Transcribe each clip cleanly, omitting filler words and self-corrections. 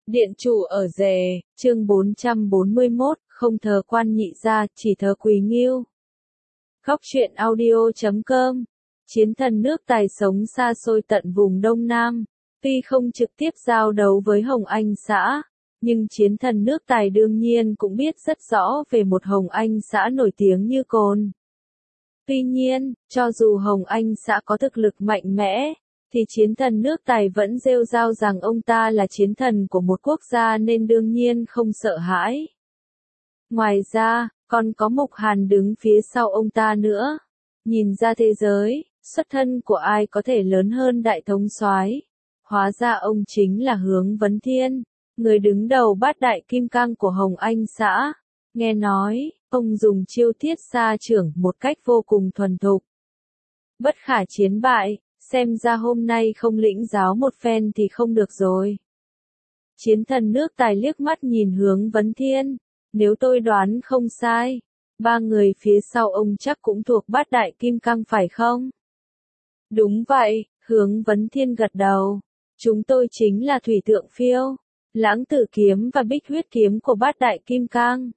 Điện chủ ở Rề, chương 441, không thờ Quan Nhị Gia, chỉ thờ Quỳ Ngưu. Góc truyện audio.com. Chiến thần nước Tài sống xa xôi tận vùng Đông Nam, tuy không trực tiếp giao đấu với Hồng Anh xã, nhưng chiến thần nước Tài đương nhiên cũng biết rất rõ về một Hồng Anh xã nổi tiếng như cồn. Tuy nhiên, cho dù Hồng Anh xã có thực lực mạnh mẽ, thì chiến thần nước Tài vẫn rêu rao rằng ông ta là chiến thần của một quốc gia nên đương nhiên không sợ hãi. Ngoài ra, còn có Mục Hàn đứng phía sau ông ta nữa. Nhìn ra thế giới, xuất thân của ai có thể lớn hơn đại thống soái? Hóa ra ông chính là Hướng Vấn Thiên, người đứng đầu bát đại kim cang của Hồng Anh xã. Nghe nói, ông dùng chiêu thiết xa trưởng một cách vô cùng thuần thục. Bất khả chiến bại, xem ra hôm nay không lĩnh giáo một phen thì không được rồi. Chiến thần nước Tài liếc mắt nhìn Hướng Vấn Thiên, nếu tôi đoán không sai, ba người phía sau ông chắc cũng thuộc bát đại kim cang phải không? Đúng vậy, Hướng Vấn Thiên gật đầu. Chúng tôi chính là Thủy Tượng Phiêu, Lãng Tử Kiếm và Bích Huyết Kiếm của bát đại kim cang.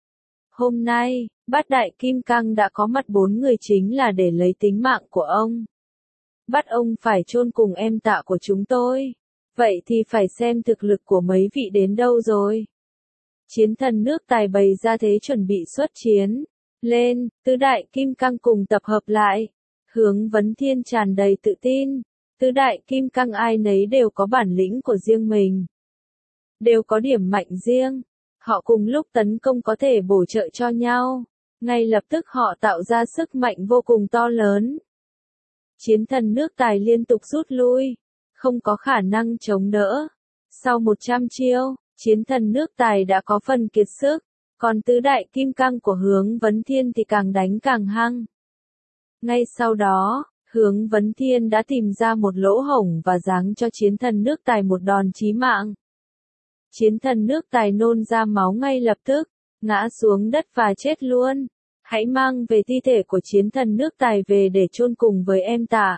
Hôm nay, bát đại kim cang đã có mặt 4 người chính là để lấy tính mạng của ông. Bắt ông phải chôn cùng em Tạ của chúng tôi. Vậy thì phải xem thực lực của mấy vị đến đâu rồi. Chiến thần nước Tài bày ra thế chuẩn bị xuất chiến. Lên, tứ đại kim cang cùng tập hợp lại. Hướng Vấn Thiên tràn đầy tự tin. Tứ đại kim cang ai nấy đều có bản lĩnh của riêng mình. Đều có điểm mạnh riêng. Họ cùng lúc tấn công có thể bổ trợ cho nhau. Ngay lập tức họ tạo ra sức mạnh vô cùng to lớn. Chiến thần nước Tài liên tục rút lui, không có khả năng chống đỡ. Sau 100 chiêu, chiến thần nước Tài đã có phần kiệt sức, còn tứ đại kim cang của Hướng Vấn Thiên thì càng đánh càng hăng. Ngay sau đó, Hướng Vấn Thiên đã tìm ra một lỗ hổng và giáng cho chiến thần nước Tài một đòn chí mạng. Chiến thần nước Tài nôn ra máu ngay lập tức, ngã xuống đất và chết luôn. Hãy mang về thi thể của chiến thần nước Tài về để chôn cùng với em Tạ.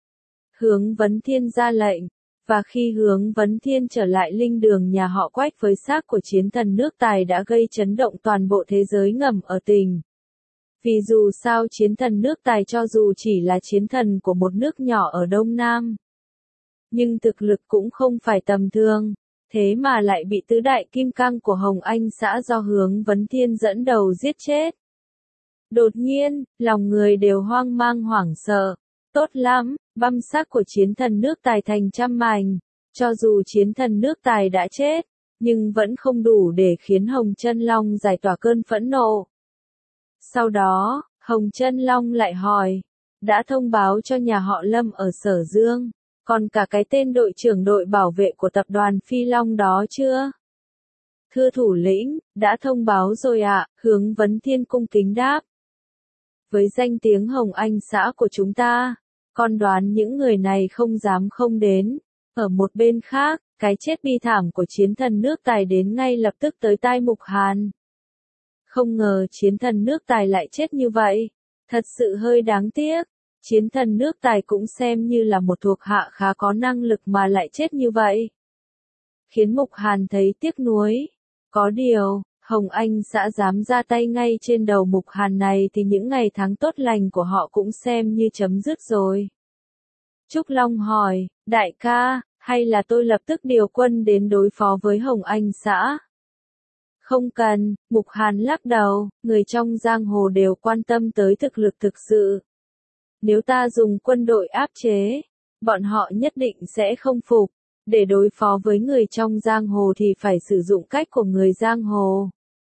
Hướng Vấn Thiên ra lệnh, và khi Hướng Vấn Thiên trở lại linh đường nhà họ Quách với xác của chiến thần nước Tài đã gây chấn động toàn bộ thế giới ngầm ở tỉnh. Vì dù sao chiến thần nước Tài cho dù chỉ là chiến thần của một nước nhỏ ở Đông Nam, nhưng thực lực cũng không phải tầm thường, thế mà lại bị tứ đại kim cang của Hồng Anh xã do Hướng Vấn Thiên dẫn đầu giết chết. Đột nhiên, lòng người đều hoang mang hoảng sợ. Tốt lắm, băm xác của chiến thần nước Tài thành trăm mảnh. Cho dù chiến thần nước Tài đã chết, nhưng vẫn không đủ để khiến Hồng Chân Long giải tỏa cơn phẫn nộ. Sau đó, Hồng Chân Long lại hỏi, đã thông báo cho nhà họ Lâm ở Sở Dương, còn cả cái tên đội trưởng đội bảo vệ của tập đoàn Phi Long đó chưa? Thưa thủ lĩnh, đã thông báo rồi ạ, Hướng Vấn Thiên cung kính đáp. Với danh tiếng Hồng Anh xã của chúng ta, con đoán những người này không dám không đến. Ở một bên khác, cái chết bi thảm của chiến thần nước Tài đến ngay lập tức tới tai Mục Hàn. Không ngờ chiến thần nước Tài lại chết như vậy. Thật sự hơi đáng tiếc. Chiến thần nước Tài cũng xem như là một thuộc hạ khá có năng lực mà lại chết như vậy. Khiến Mục Hàn thấy tiếc nuối. Có điều, Hồng Anh xã dám ra tay ngay trên đầu Mục Hàn này thì những ngày tháng tốt lành của họ cũng xem như chấm dứt rồi. Trúc Long hỏi, đại ca, hay là tôi lập tức điều quân đến đối phó với Hồng Anh xã? Không cần, Mục Hàn lắc đầu, người trong giang hồ đều quan tâm tới thực lực thực sự. Nếu ta dùng quân đội áp chế, bọn họ nhất định sẽ không phục. Để đối phó với người trong giang hồ thì phải sử dụng cách của người giang hồ.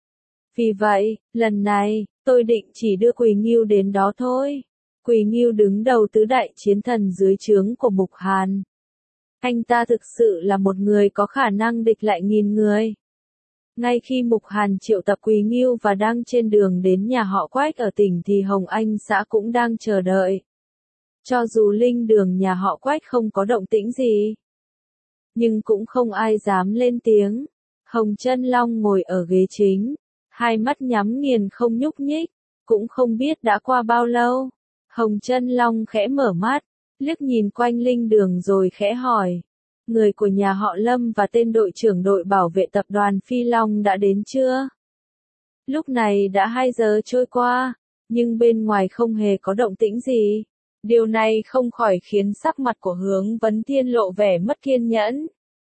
Vì vậy, lần này, tôi định chỉ đưa Quỳ Ngưu đến đó thôi. Quỳ Ngưu đứng đầu tứ đại chiến thần dưới trướng của Mục Hàn. Anh ta thực sự là một người có khả năng địch lại nghìn người. Ngay khi Mục Hàn triệu tập Quỳ Ngưu và đang trên đường đến nhà họ Quách ở tỉnh thì Hồng Anh xã cũng đang chờ đợi. Cho dù linh đường nhà họ Quách không có động tĩnh gì, nhưng cũng không ai dám lên tiếng. Hồng Chân Long ngồi ở ghế chính, hai mắt nhắm nghiền không nhúc nhích, cũng không biết đã qua bao lâu. Hồng Chân Long khẽ mở mắt, liếc nhìn quanh linh đường rồi khẽ hỏi, người của nhà họ Lâm và tên đội trưởng đội bảo vệ tập đoàn Phi Long đã đến chưa? Lúc này đã 2 giờ trôi qua, nhưng bên ngoài không hề có động tĩnh gì. Điều này không khỏi khiến sắc mặt của Hướng Vấn Thiên lộ vẻ mất kiên nhẫn.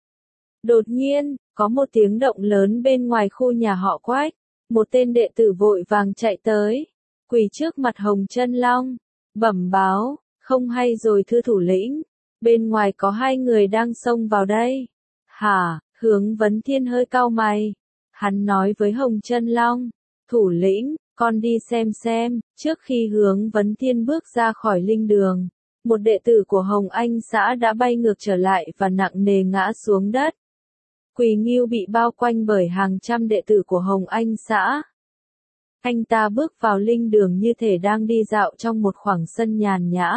Đột nhiên, có một tiếng động lớn bên ngoài khu nhà họ Quách. Một tên đệ tử vội vàng chạy tới, quỳ trước mặt Hồng Chân Long, bẩm báo, không hay rồi thưa thủ lĩnh, bên ngoài có 2 người đang xông vào đây. Hả? Hướng Vấn Thiên hơi cau mày. Hắn nói với Hồng Chân Long, thủ lĩnh, con đi xem. Trước khi Hướng Vấn Thiên bước ra khỏi linh đường, một đệ tử của Hồng Anh xã đã bay ngược trở lại và nặng nề ngã xuống đất. Quỳ Ngưu bị bao quanh bởi hàng trăm đệ tử của Hồng Anh xã. Anh ta bước vào linh đường như thể đang đi dạo trong một khoảng sân nhàn nhã.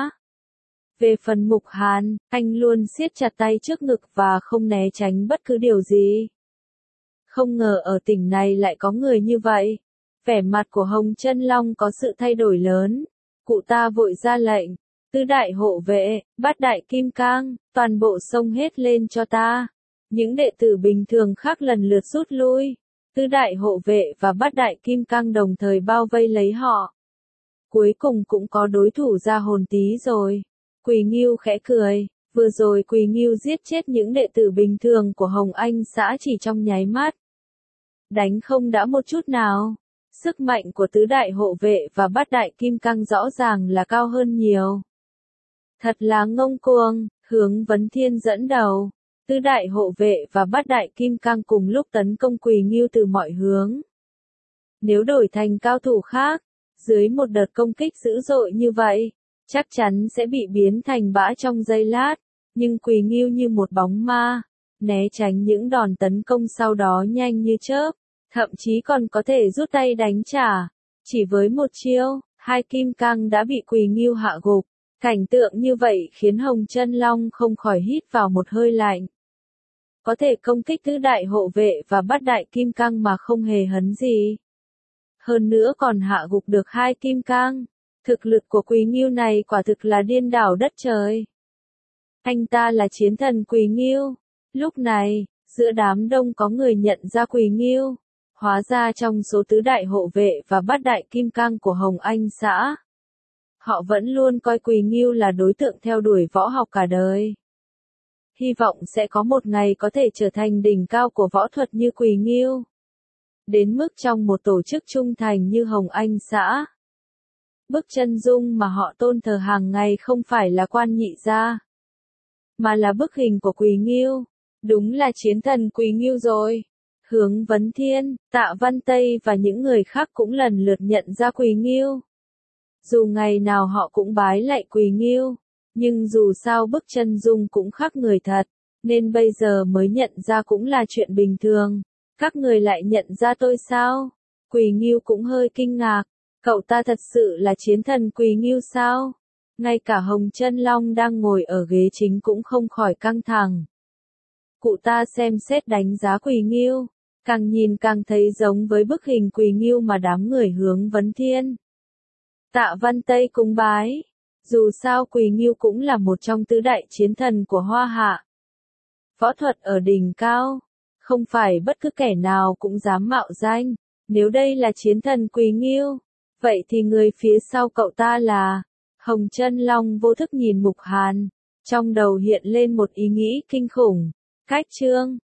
Về phần Mục Hàn, anh luôn siết chặt tay trước ngực và không né tránh bất cứ điều gì. Không ngờ ở tỉnh này lại có người như vậy. Vẻ mặt của Hồng Chân Long có sự thay đổi lớn. Cụ ta vội ra lệnh, tứ đại hộ vệ, bát đại kim cang, toàn bộ xông hết lên cho ta. Những đệ tử bình thường khác lần lượt rút lui. Tứ đại hộ vệ và bát đại kim cang đồng thời bao vây lấy họ. Cuối cùng cũng có đối thủ ra hồn tí rồi. Quỳ Ngưu khẽ cười, vừa rồi Quỳ Ngưu giết chết những đệ tử bình thường của Hồng Anh xã chỉ trong nháy mắt. Đánh không đã một chút nào. Sức mạnh của tứ đại hộ vệ và bát đại kim cang rõ ràng là cao hơn nhiều. Thật là ngông cuồng, Hướng Vấn Thiên dẫn đầu. Tứ đại hộ vệ và bát đại kim cang cùng lúc tấn công Quỳ Ngưu từ mọi hướng. Nếu đổi thành cao thủ khác, dưới một đợt công kích dữ dội như vậy, chắc chắn sẽ bị biến thành bã trong giây lát, nhưng Quỳ Ngưu như một bóng ma, né tránh những đòn tấn công sau đó nhanh như chớp, thậm chí còn có thể rút tay đánh trả. Chỉ với một chiêu, 2 kim cang đã bị Quỳ Ngưu hạ gục. Cảnh tượng như vậy khiến Hồng Chân Long không khỏi hít vào một hơi lạnh. Có thể công kích tứ đại hộ vệ và bát đại kim cang mà không hề hấn gì. Hơn nữa còn hạ gục được 2 kim cang. Thực lực của Quỳ Ngưu này quả thực là điên đảo đất trời. Anh ta là chiến thần Quỳ Ngưu. Lúc này, giữa đám đông có người nhận ra Quỳ Ngưu. Hóa ra trong số tứ đại hộ vệ và bát đại kim cang của Hồng Anh xã, họ vẫn luôn coi Quỳ Ngưu là đối tượng theo đuổi võ học cả đời. Hy vọng sẽ có một ngày có thể trở thành đỉnh cao của võ thuật như Quỳ Ngưu. Đến mức trong một tổ chức trung thành như Hồng Anh xã, bức chân dung mà họ tôn thờ hàng ngày không phải là Quan Nhị Gia, mà là bức hình của Quỳ Ngưu. Đúng là chiến thần Quỳ Ngưu rồi. Hướng Vấn Thiên, Tạ Văn Tây và những người khác cũng lần lượt nhận ra Quỳ Ngưu. Dù ngày nào họ cũng bái lạy Quỳ Ngưu, nhưng dù sao bức chân dung cũng khác người thật, nên bây giờ mới nhận ra cũng là chuyện bình thường. Các người lại nhận ra tôi sao? Quỳ Ngưu cũng hơi kinh ngạc. Cậu ta thật sự là chiến thần Quỳ Ngưu sao? Ngay cả Hồng Chân Long đang ngồi ở ghế chính cũng không khỏi căng thẳng. Cụ ta xem xét đánh giá Quỳ Ngưu, càng nhìn càng thấy giống với bức hình Quỳ Ngưu mà đám người Hướng Vấn Thiên, Tạ Văn Tây cúng bái. Dù sao Quỳ Ngưu cũng là một trong tứ đại chiến thần của Hoa Hạ. Võ thuật ở đỉnh cao, không phải bất cứ kẻ nào cũng dám mạo danh. Nếu đây là chiến thần Quỳ Ngưu, vậy thì người phía sau cậu ta là... Hồng Chân Long vô thức nhìn Mục Hàn, trong đầu hiện lên một ý nghĩ kinh khủng. Cách chương